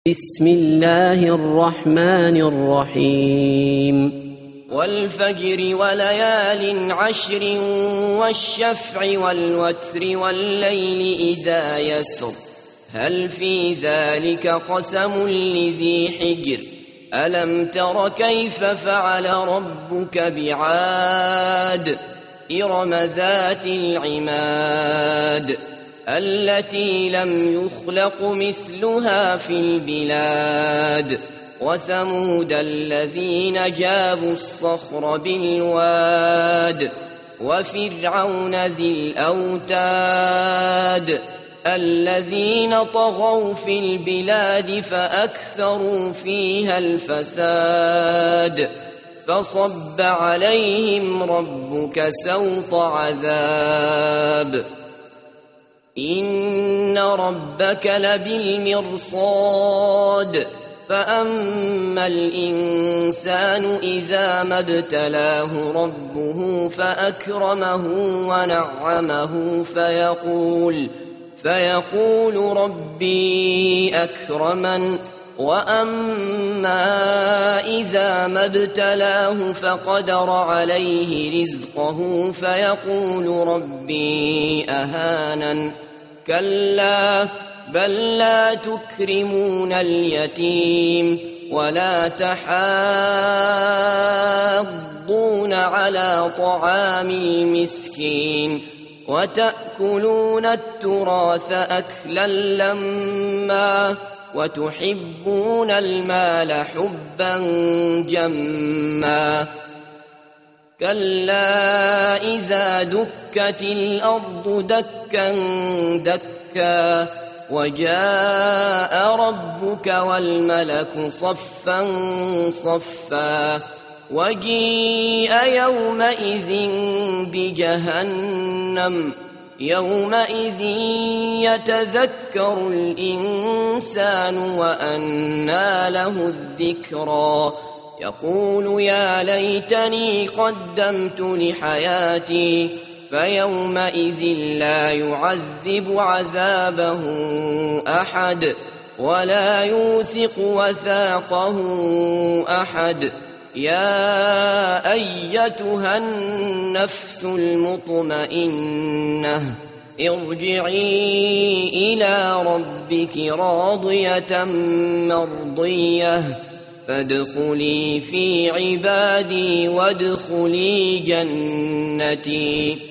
بسم الله الرحمن الرحيم والفجر وليال عشر والشفع والوتر والليل إذا يسر هل في ذلك قسم لذي حجر ألم تر كيف فعل ربك بعاد إرم ذات العماد التي لم يخلق مثلها في البلاد وثمود الذين جابوا الصخر بالواد وفرعون ذي الأوتاد الذين طغوا في البلاد فأكثروا فيها الفساد فصب عليهم ربك سوط عذاب إن ربك لبالمرصاد فأما الإنسان إذا ما ابتلاه ربه فأكرمه ونعمه فيقول ربي أكرمن وأما إذا ما ابتلاه فقدر عليه رزقه فيقول ربي أهانن كلا بل لا تكرمون اليتيم ولا تحاضون على طعام المسكين وتأكلون التراث أكلا لما وتحبون المال حبا جما كلا إذا دكت الأرض دكا دكا وجاء ربك والملك صفا صفا وجيء يومئذ بجهنم يومئذ يتذكر الإنسان وأنى له الذكرى يقول يا ليتني قدمت لحياتي فيومئذ لا يعذب عذابه أحد ولا يوثق وثاقه أحد يا أيتها النفس المطمئنة ارجعي إلى ربك راضية مرضية فادخلي في عبادي وادخلي جنتي